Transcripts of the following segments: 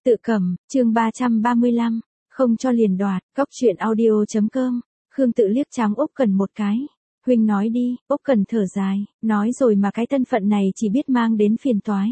Tự cầm, chương 335, không cho liền đoạt, góc chuyện audio.com, Khương Tự liếc trắng Úc Cần một cái. Huynh nói đi, Úc Cần thở dài, nói rồi mà cái thân phận này chỉ biết mang đến phiền toái.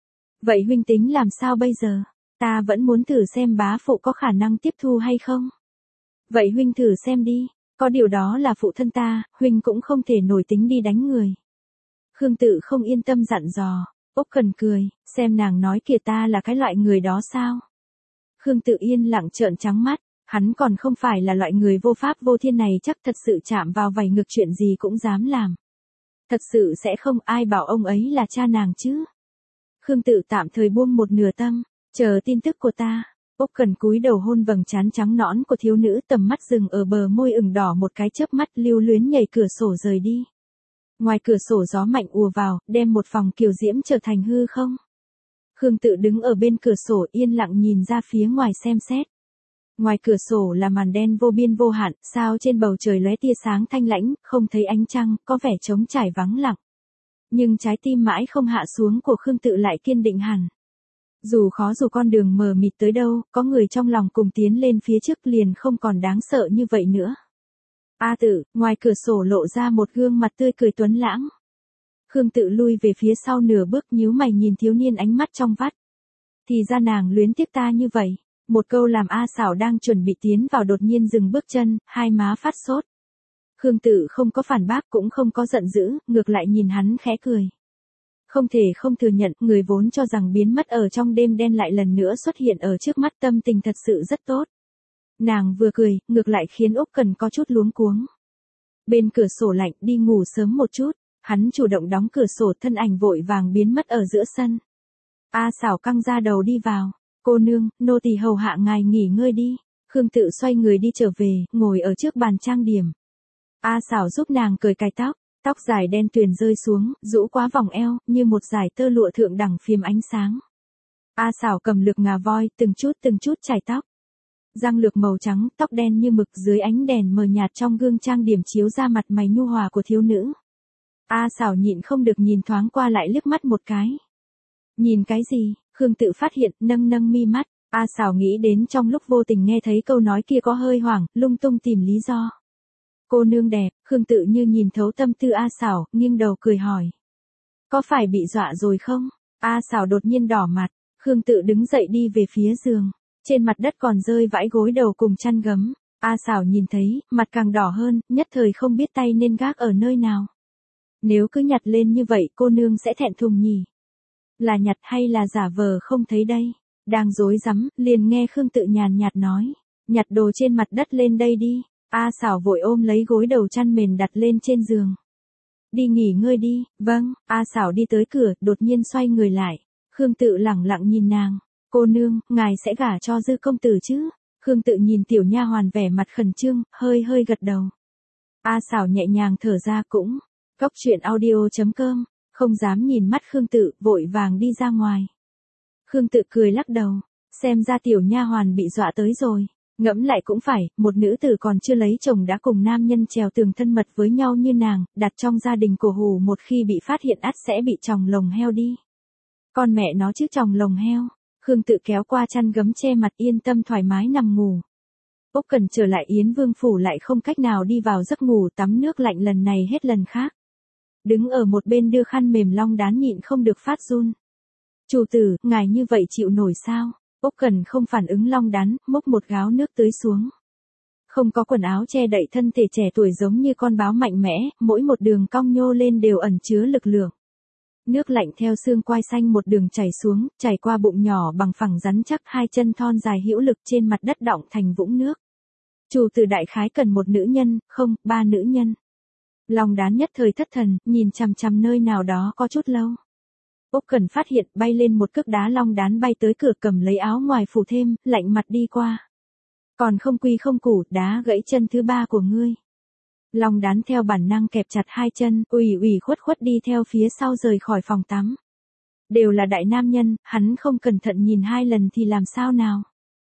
Vậy huynh tính làm sao bây giờ? Ta vẫn muốn thử xem bá phụ có khả năng tiếp thu hay không. Vậy huynh thử xem đi, có điều đó là phụ thân ta, huynh cũng không thể nổi tính đi đánh người. Khương Tự không yên tâm dặn dò. Úc Cần cười, xem nàng nói kìa ta là cái loại người đó sao? Khương Tự yên lặng trợn trắng mắt, hắn còn không phải là loại người vô pháp vô thiên này, chắc thật sự chạm vào vảy ngực chuyện gì cũng dám làm. Thật sự sẽ không ai bảo ông ấy là cha nàng chứ. Khương Tự tạm thời buông một nửa tâm, chờ tin tức của ta. Úc Cần cúi đầu hôn vầng trán trắng nõn của thiếu nữ, tầm mắt dừng ở bờ môi ửng đỏ một cái chớp mắt, lưu luyến nhảy cửa sổ rời đi. Ngoài cửa sổ gió mạnh ùa vào, đem một phòng kiều diễm trở thành hư không. Khương Tự đứng ở bên cửa sổ yên lặng nhìn ra phía ngoài xem xét. Ngoài cửa sổ là màn đen vô biên vô hạn, sao trên bầu trời lóe tia sáng thanh lãnh, không thấy ánh trăng, có vẻ trống trải vắng lặng. Nhưng trái tim mãi không hạ xuống của Khương Tự lại kiên định hẳn. Dù khó dù con đường mờ mịt tới đâu, có người trong lòng cùng tiến lên phía trước liền không còn đáng sợ như vậy nữa. A Tự, ngoài cửa sổ lộ ra một gương mặt tươi cười tuấn lãng. Khương Tự lui về phía sau nửa bước, nhíu mày nhìn thiếu niên ánh mắt trong vắt. Thì ra nàng luyến tiếc ta như vậy. Một câu làm A Xảo đang chuẩn bị tiến vào đột nhiên dừng bước chân, hai má phát sốt. Khương Tự không có phản bác cũng không có giận dữ, ngược lại nhìn hắn khẽ cười. Không thể không thừa nhận, người vốn cho rằng biến mất ở trong đêm đen lại lần nữa xuất hiện ở trước mắt, tâm tình thật sự rất tốt. Nàng vừa cười, ngược lại khiến Úc Cần có chút luống cuống. Bên cửa sổ lạnh, đi ngủ sớm một chút, hắn chủ động đóng cửa sổ, thân ảnh vội vàng biến mất ở giữa sân. A Xảo căng ra đầu đi vào, cô nương, nô tỳ hầu hạ ngài nghỉ ngơi đi. Khương Tự xoay người đi trở về, ngồi ở trước bàn trang điểm. A Xảo giúp nàng cởi cài tóc, tóc dài đen tuyền rơi xuống, rũ quá vòng eo, như một dải tơ lụa thượng đẳng phiếm ánh sáng. A Xảo cầm lược ngà voi, từng chút chải tóc. Răng lược màu trắng, tóc đen như mực, dưới ánh đèn mờ nhạt trong gương trang điểm chiếu ra mặt mày nhu hòa của thiếu nữ. A Xảo nhịn không được nhìn thoáng qua lại liếc mắt một cái. Nhìn cái gì? Khương Tự phát hiện, nâng mi mắt. A Xảo nghĩ đến trong lúc vô tình nghe thấy câu nói kia có hơi hoảng, lung tung tìm lý do. Cô nương đẹp. Khương Tự như nhìn thấu tâm tư A Xảo, nghiêng đầu cười hỏi. Có phải bị dọa rồi không? A Xảo đột nhiên đỏ mặt. Khương Tự đứng dậy đi về phía giường. Trên mặt đất còn rơi vãi gối đầu cùng chăn gấm. A Xảo nhìn thấy, mặt càng đỏ hơn, nhất thời không biết tay nên gác ở nơi nào. Nếu cứ nhặt lên như vậy cô nương sẽ thẹn thùng nhỉ? Là nhặt hay là giả vờ không thấy đây? Đang rối rắm, liền nghe Khương Tự nhàn nhạt nói. Nhặt đồ trên mặt đất lên đây đi. A Xảo vội ôm lấy gối đầu chăn mền đặt lên trên giường. Đi nghỉ ngơi đi. Vâng. A Xảo đi tới cửa, đột nhiên xoay người lại. Khương Tự lẳng lặng nhìn nàng. Cô nương, ngài sẽ gả cho Dư công tử chứ? Khương Tự nhìn tiểu nha hoàn vẻ mặt khẩn trương, hơi gật đầu. A Xảo nhẹ nhàng thở ra cũng. Góc chuyện audio.com, không dám nhìn mắt Khương Tự, vội vàng đi ra ngoài. Khương Tự cười lắc đầu, xem ra tiểu nha hoàn bị dọa tới rồi. Ngẫm lại cũng phải, một nữ tử còn chưa lấy chồng đã cùng nam nhân trèo tường thân mật với nhau như nàng, đặt trong gia đình cổ hủ, một khi bị phát hiện ắt sẽ bị chòng lồng heo đi. Con mẹ nó chứ chòng lồng heo. Khương Tự kéo qua chăn gấm che mặt, yên tâm thoải mái nằm ngủ. Úc Cần trở lại Yến Vương phủ lại không cách nào đi vào giấc ngủ, tắm nước lạnh lần này hết lần khác. Đứng ở một bên đưa khăn mềm long đán nhịn không được phát run. Chủ tử, ngài như vậy chịu nổi sao? Úc Cần không phản ứng long đán, múc một gáo nước tưới xuống. Không có quần áo che đậy thân thể trẻ tuổi giống như con báo mạnh mẽ, mỗi một đường cong nhô lên đều ẩn chứa lực lượng. Nước lạnh theo xương quai xanh một đường chảy xuống, chảy qua bụng nhỏ bằng phẳng rắn chắc, hai chân thon dài hữu lực trên mặt đất đọng thành vũng nước. Chủ tử đại khái cần một nữ nhân, không, 3 nữ nhân. Long đán nhất thời thất thần, nhìn chằm chằm nơi nào đó có chút lâu. Úc Cần phát hiện, bay lên một cước đá long đán bay tới cửa, cầm lấy áo ngoài phủ thêm, lạnh mặt đi qua. Còn không quy không củ, đá gãy chân thứ 3 của ngươi. Long đán theo bản năng kẹp chặt hai chân, ủy khuất đi theo phía sau rời khỏi phòng tắm. Đều là đại nam nhân, hắn không cẩn thận nhìn 2 lần thì làm sao nào.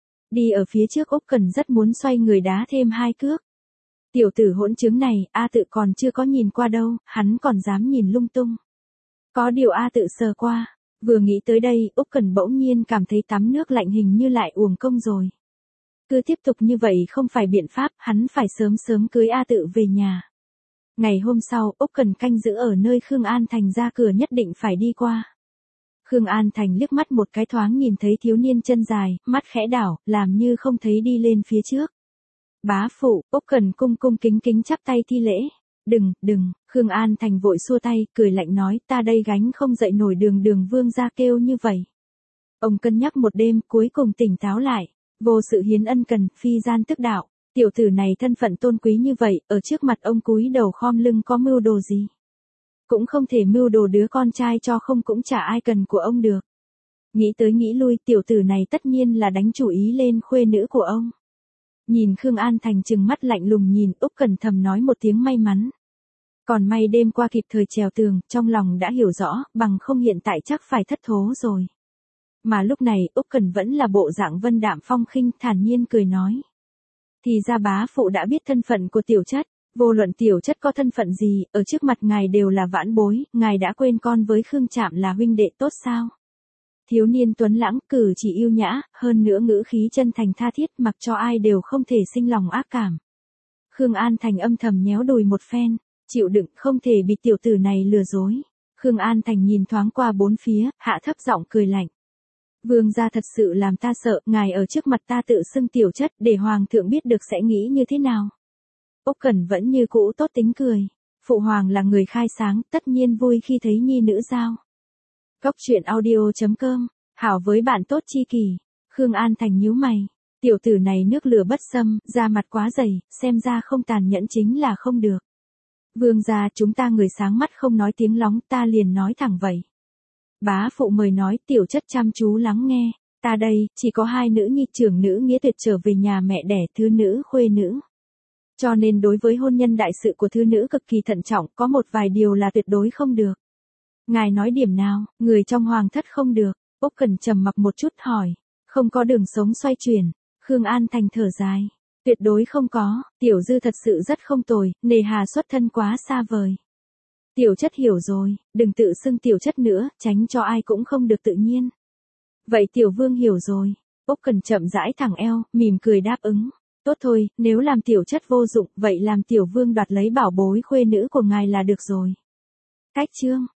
Đi ở phía trước Úc Cần rất muốn xoay người đá thêm 2 cước. Tiểu tử hỗn chứng này, A Tự còn chưa có nhìn qua đâu, hắn còn dám nhìn lung tung. Có điều A Tự sờ qua, Vừa nghĩ tới đây, Úc Cẩn bỗng nhiên cảm thấy tắm nước lạnh hình như lại uổng công rồi. Cứ tiếp tục như vậy không phải biện pháp, hắn phải sớm sớm cưới A Tự về nhà. Ngày hôm sau, Úc Cẩn canh giữ ở nơi Khương An Thành ra cửa nhất định phải đi qua. Khương An Thành liếc mắt một cái thoáng nhìn thấy thiếu niên chân dài, mắt khẽ đảo, làm như không thấy đi lên phía trước. Bá phụ, Úc Cẩn cung cung kính kính chắp tay thi lễ. Đừng, Khương An Thành vội xua tay, cười lạnh nói, ta đây gánh không dậy nổi Đường Vương gia kêu như vậy. Ông cân nhắc một đêm, cuối cùng tỉnh táo lại, vô sự hiến ân cần, phi gian tức đạo, tiểu tử này thân phận tôn quý như vậy, ở trước mặt ông cúi đầu khom lưng có mưu đồ gì? Cũng không thể mưu đồ đứa con trai cho không cũng chả ai cần của ông được. Nghĩ tới nghĩ lui, tiểu tử này tất nhiên là đánh chủ ý lên khuê nữ của ông. Nhìn Khương An Thành trừng mắt lạnh lùng nhìn, Úc Cẩn thầm nói một tiếng may mắn. Còn may đêm qua kịp thời trèo tường, trong lòng đã hiểu rõ, bằng không hiện tại chắc phải thất thố rồi. Mà lúc này, Úc Cẩn vẫn là bộ dạng vân đạm phong khinh, thản nhiên cười nói. Thì ra bá phụ đã biết thân phận của tiểu chất, vô luận tiểu chất có thân phận gì, ở trước mặt ngài đều là vãn bối, ngài đã quên con với Khương Trạm là huynh đệ tốt sao? Thiếu niên tuấn lãng, cử chỉ yêu nhã, hơn nữa ngữ khí chân thành tha thiết, mặc cho ai đều không thể sinh lòng ác cảm. Khương An Thành âm thầm nhéo đùi một phen, chịu đựng, không thể bị tiểu tử này lừa dối. Khương An Thành nhìn thoáng qua bốn phía, hạ thấp giọng cười lạnh. Vương gia thật sự làm ta sợ, ngài ở trước mặt ta tự xưng tiểu chất, để hoàng thượng biết được sẽ nghĩ như thế nào. Úc Cẩn vẫn như cũ tốt tính cười. Phụ hoàng là người khai sáng, tất nhiên vui khi thấy nhi nữ giao. Goctruyện audio.com, hảo với bạn tốt chi kỷ. Khương An Thành nhíu mày. Tiểu tử này nước lửa bất xâm, da mặt quá dày, xem ra không tàn nhẫn chính là không được. Vương gia, chúng ta người sáng mắt không nói tiếng lóng, ta liền nói thẳng vậy. Bá phụ mời nói, tiểu chất chăm chú lắng nghe. Ta đây, chỉ có hai nữ nhi, trưởng nữ Nghĩa Tuyệt trở về nhà mẹ đẻ, thứ nữ khuê nữ. Cho nên đối với hôn nhân đại sự của thứ nữ cực kỳ thận trọng, có một vài điều là tuyệt đối không được. Ngài nói điểm nào, người trong hoàng thất không được? Úc Cẩn trầm mặc một chút hỏi. Không có đường sống xoay chuyển. Khương An Thành thở dài. Tuyệt đối không có, tiểu dư thật sự rất không tồi, nề hà xuất thân quá xa vời. Tiểu chất hiểu rồi, đừng tự xưng tiểu chất nữa, tránh cho ai cũng không được tự nhiên. Vậy tiểu vương hiểu rồi. Úc Cẩn chậm rãi thẳng eo, mỉm cười đáp ứng. Tốt thôi, nếu làm tiểu chất vô dụng, vậy làm tiểu vương đoạt lấy bảo bối khuê nữ của ngài là được rồi. Cách chương